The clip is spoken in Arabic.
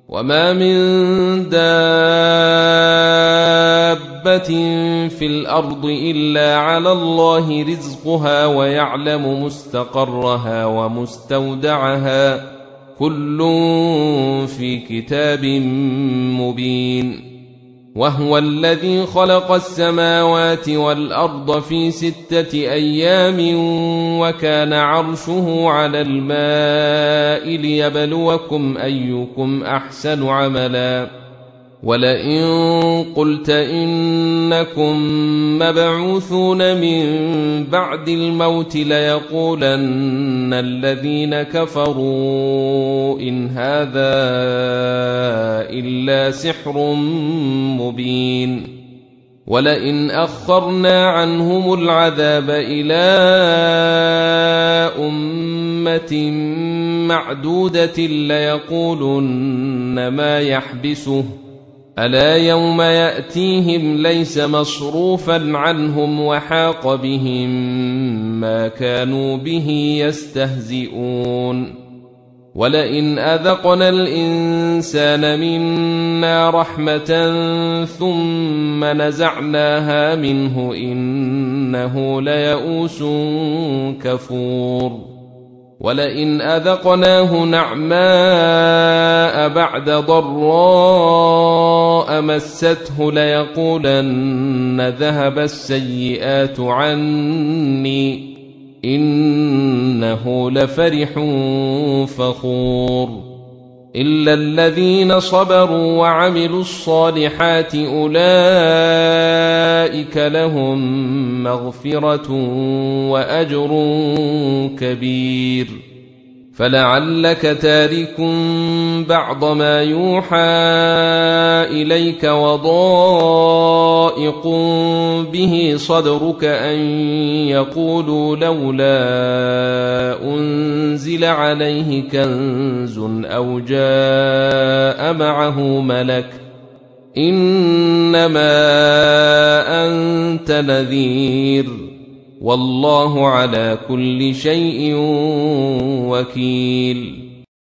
وما من دابة في الأرض إلا على الله رزقها ويعلم مستقرها ومستودعها كل في كتاب مبين. وهو الذي خلق السماوات والأرض في 6 أيام وكان عرشه على الماء ليبلوكم أيكم أحسن عملا. ولئن قلت إنكم مبعوثون من بعد الموت ليقولن الذين كفروا إن هذا إلا سحر مبين. ولئن أخرنا عنهم العذاب إلى أمة معدودة ليقولن ما يحبسه ألا يوم يأتيهم ليس مصروفا عنهم وحاق بهم ما كانوا به يستهزئون. ولئن أذقنا الإنسان منا رحمة ثم نزعناها منه إنه ليئوس كفور. ولئن أذقناه نعماء بعد ضراء مسته ليقولن ذهب السيئات عني إنه لفرح فخور. إلا الذين صبروا وعملوا الصالحات أولئك لهم مغفرة وأجر كبير. فلعلك تارك بعض ما يوحى إليك وضائق به صدرك أن يقولوا لولا أنزل عليه كنز أو جاء معه ملك إنما أنت نذير والله على كل شيء وكيل.